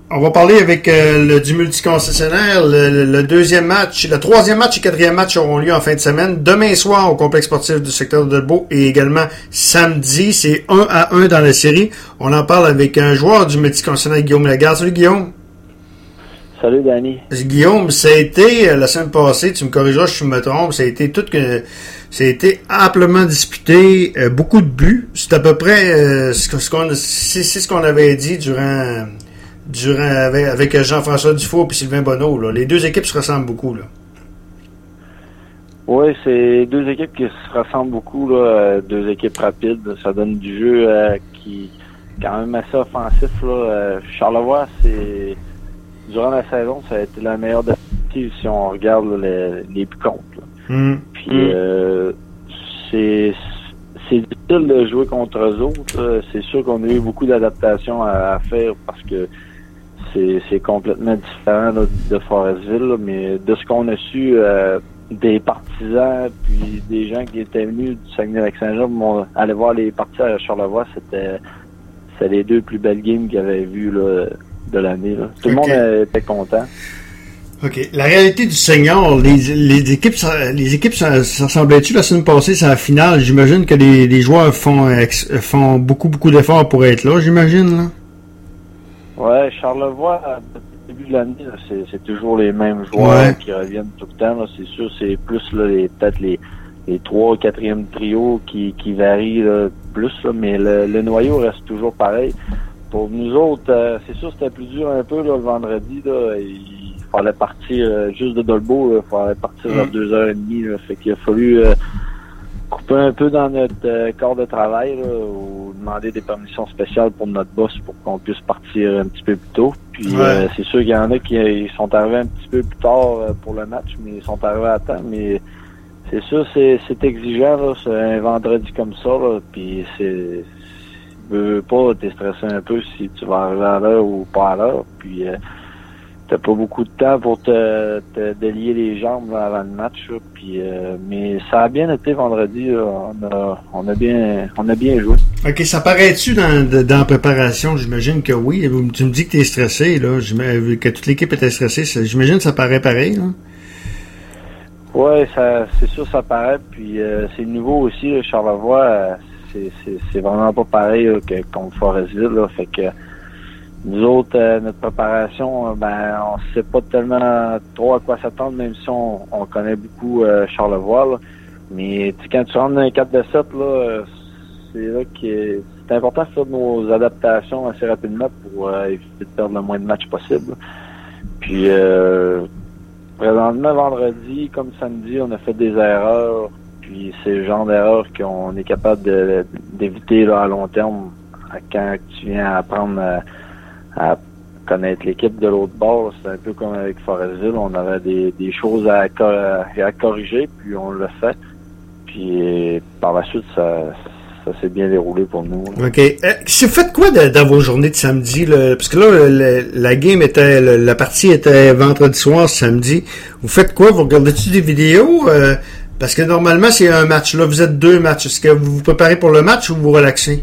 On va parler avec du multiconcessionnaire. Le deuxième match, le troisième match et quatrième match auront lieu en fin de semaine. Demain soir au complexe sportif du secteur de Dolbeau et également samedi. C'est 1-1 dans la série. On en parle avec un joueur du multiconcessionnaire, Guillaume Lagarde. Salut Guillaume. Salut Danny. Guillaume, ça a été la semaine passée, tu me corrigeras si je me trompe, ça a été amplement disputé, beaucoup de buts. C'est à peu près ce qu'on avait dit durant avec Jean-François Dufault et Sylvain Bonneau. Là. Les deux équipes se ressemblent beaucoup. Là. Oui, c'est deux équipes qui se ressemblent beaucoup. Là, deux équipes rapides. Ça donne du jeu qui est quand même assez offensif. Là. Charlevoix, durant la saison, ça a été la meilleure défensive si on regarde les buts contre. Puis c'est difficile de jouer contre eux autres. C'est sûr qu'on a eu beaucoup d'adaptations à faire parce que c'est complètement différent là, de Forestville, là, mais de ce qu'on a su des partisans puis des gens qui étaient venus du Saguenay-Lac-Saint-Jean aller voir les parties à Charlevoix, c'était les deux plus belles games qu'il y avait vues là, de l'année. Là. Tout le monde était content. OK. La réalité du senior, les équipes ça ressemblait-tu la semaine passée, c'est la finale? J'imagine que les joueurs font beaucoup d'efforts pour être là, j'imagine, là. Ouais, Charlevoix, depuis le début de l'année, là, c'est toujours les mêmes joueurs qui reviennent tout le temps. Là. C'est sûr, c'est plus là, peut-être les 3 4e trios qui varient là, plus, là, mais le noyau reste toujours pareil. Pour nous autres, c'est sûr c'était plus dur un peu là, le vendredi. Là, il fallait partir juste de Dolbeau, il fallait partir vers 2h30. Là, fait qu'il a fallu couper un peu dans notre corps de travail là, ou demander des permissions spéciales pour notre boss pour qu'on puisse partir un petit peu plus tôt. Puis c'est sûr qu'il y en a qui sont arrivés un petit peu plus tard pour le match, mais ils sont arrivés à temps. Mais c'est sûr, c'est exigeant, là, c'est un vendredi comme ça, là, puis veux pas, t'es stressé un peu si tu vas arriver à l'heure ou pas à l'heure, puis t'as pas beaucoup de temps pour te délier les jambes là, avant le match, là, puis mais ça a bien été vendredi, là, on a bien joué. OK, ça paraît-tu dans la préparation? J'imagine que oui. Tu me dis que t'es stressé, là, que toute l'équipe était stressée, j'imagine que ça paraît pareil, là. Ouais, c'est sûr ça paraît, puis c'est nouveau aussi, là, Charlevoix, c'est vraiment pas pareil là, que contre Forestville, là. Fait que nous autres, notre préparation, on sait pas tellement trop à quoi s'attendre, même si on connaît beaucoup Charlevoix. Là. Mais quand tu rentres dans un 4-7, là, c'est là que c'est important de faire nos adaptations assez rapidement pour éviter de perdre le moins de matchs possible. Puis présentement, vendredi, comme samedi, on a fait des erreurs. Puis c'est le genre d'erreur qu'on est capable d'éviter là, à long terme quand tu viens apprendre à connaître l'équipe de l'autre bord. C'est un peu comme avec Forestville, on avait des choses à corriger, puis on l'a fait. Puis par la suite, ça s'est bien déroulé pour nous. Là. OK. Tu faites quoi dans vos journées de samedi? Là? Parce que là, la game était, la partie était vendredi soir, samedi. Vous faites quoi? Vous regardez-tu des vidéos? Parce que normalement, c'est un match. Là, vous êtes deux matchs. Est-ce que vous vous préparez pour le match ou vous relaxez?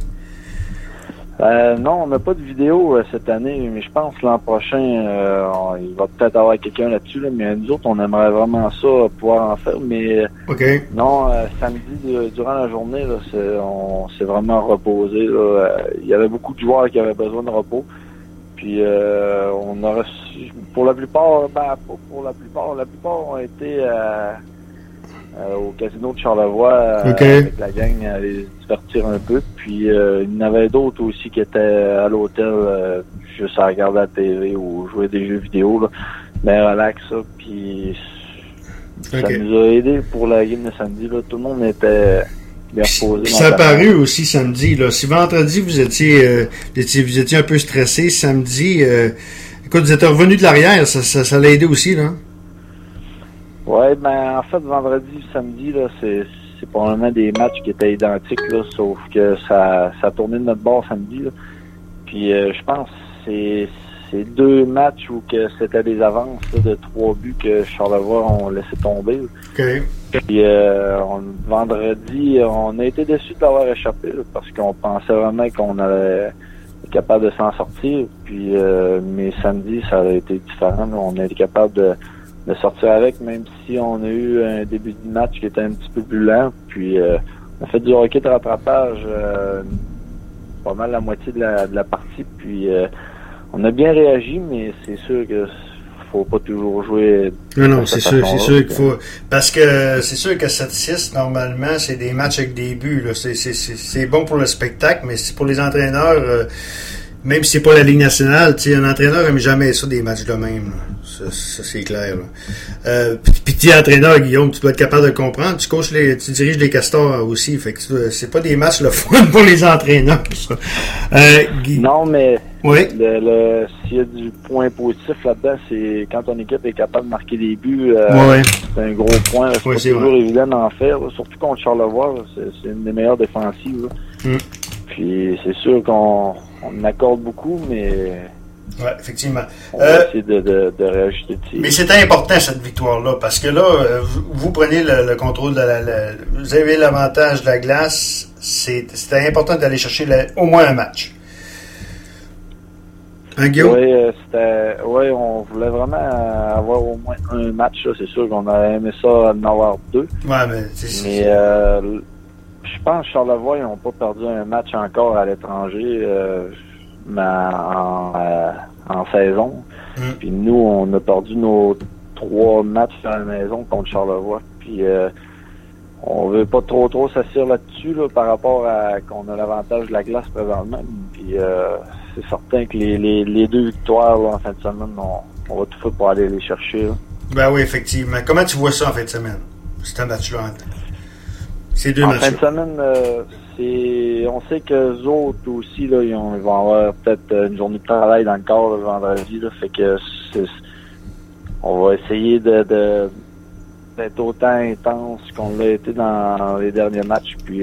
Non, on n'a pas de vidéo cette année, mais je pense que l'an prochain, il va peut-être avoir quelqu'un là-dessus. Là, mais nous autres, on aimerait vraiment ça, pouvoir en faire. Mais non, samedi, durant la journée, là, on s'est vraiment reposé. Là. Il y avait beaucoup de joueurs qui avaient besoin de repos. Puis on a reçu, pour la plupart, pas pour la plupart ont été au casino de Charlevoix avec la gang à les divertir un peu. Puis il y en avait d'autres aussi qui étaient à l'hôtel juste à regarder la TV ou jouer des jeux vidéo. Là. Mais relax, ça. Puis ça nous a aidé pour la game de samedi. Là. Tout le monde était bien reposé. Puis ça a paru aussi samedi. Là. Si vendredi vous étiez un peu stressé, samedi, écoute, vous êtes revenu de l'arrière, ça l'a aidé aussi, là. Ouais, en fait, vendredi, samedi, là, c'est probablement des matchs qui étaient identiques, là, sauf que ça tournait de notre bord samedi, là. Puis je pense que c'est deux matchs où que c'était des avances là, de 3 buts que Charlevoix ont laissé tomber. Okay. Puis vendredi, on a été déçus de l'avoir échappé là, parce qu'on pensait vraiment qu'on allait capable de s'en sortir. Puis mais samedi, ça a été différent. Là. On a été capable de sortir avec, même si on a eu un début de match qui était un petit peu plus lent. Puis on a fait du hockey de rattrapage pas mal la moitié de la partie. Puis on a bien réagi, mais c'est sûr que faut pas toujours jouer. Non, c'est sûr qu'il faut. Parce que c'est sûr que 7-6, normalement, c'est des matchs avec des buts. Là. C'est bon pour le spectacle, mais c'est pour les entraîneurs, même si c'est pas la Ligue nationale, un entraîneur n'aime jamais ça des matchs de même. Ça c'est clair. Puis tu es entraîneur, Guillaume, tu dois être capable de comprendre. Tu diriges les Castors aussi. Fait que c'est pas des matchs le fun pour les entraîneurs. Ça. Non, mais oui. S'il y a du point positif là-dedans, c'est quand ton équipe est capable de marquer des buts, c'est un gros point. C'est pas toujours évident d'en faire, là, surtout contre Charlevoix. C'est une des meilleures défensives. Puis c'est sûr qu'on accorde beaucoup, mais oui, effectivement. On va essayer de réajuster de tir. Mais c'était important cette victoire-là, parce que là, vous prenez le contrôle vous avez l'avantage de la glace. C'était important d'aller chercher au moins un match. Hein, Guillaume? Oui, on voulait vraiment avoir au moins un match. Là. C'est sûr qu'on aurait aimé ça en avoir deux. Ouais, mais je pense que Charlevoix, ils n'ont pas perdu un match encore à l'étranger mais en saison. Puis nous, on a perdu nos 3 matchs à la maison contre Charlevoix. Puis on veut pas trop s'assurer là-dessus par rapport à qu'on a l'avantage de la glace présentement. Puis c'est certain que les 2 victoires là, en fin de semaine, on va tout faire pour aller les chercher. Là. Ben oui, effectivement. Comment tu vois ça en fin de semaine? C'est un match-là. Ces 2 matchs. En fin de semaine, on sait que les autres aussi, là, ils vont avoir peut-être une journée de travail dans le corps le vendredi. Là, fait que on va essayer d'être autant intense qu'on l'a été dans les derniers matchs. Puis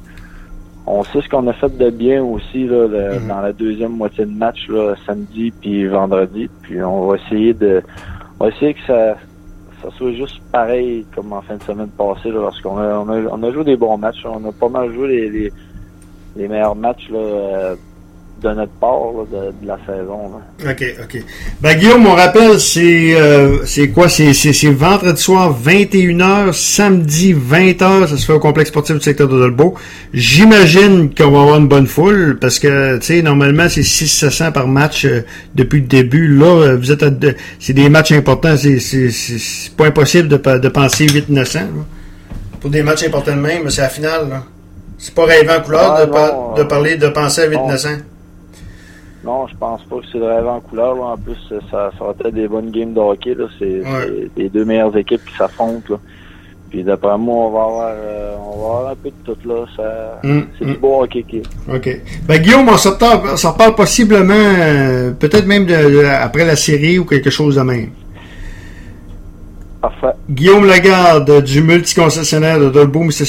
on sait ce qu'on a fait de bien aussi là, dans la deuxième moitié de match, là, samedi puis vendredi. Puis on va essayer que ça soit juste pareil comme en fin de semaine passée, là, parce qu'on a joué des bons matchs. On a pas mal joué les meilleurs matchs là, de notre part là, de la saison. Là. OK. Ben Guillaume, mon rappel, c'est quoi? C'est vendredi soir 21h, samedi 20h, ça se fait au complexe sportif du secteur de Dolbeau. J'imagine qu'on va avoir une bonne foule, parce que tu sais, normalement c'est 600-700 par match depuis le début. Là, vous êtes c'est des matchs importants, c'est pas impossible de penser 800-900. Pour des matchs importants de même, c'est la finale, là. C'est pas rêvant en couleur de penser à 800-900. Non, je pense pas que c'est de rêve en couleur. Là. En plus, ça va être des bonnes games de hockey. Là. C'est les 2 meilleures équipes qui s'affrontent. Là. Puis d'après moi, on va avoir un peu de tout là. C'est du beau hockey. OK. Ben Guillaume, on s'en reparle possiblement, peut-être même après la série ou quelque chose de même. Parfait. Guillaume Lagarde du multiconcessionnaire de Dolbeau,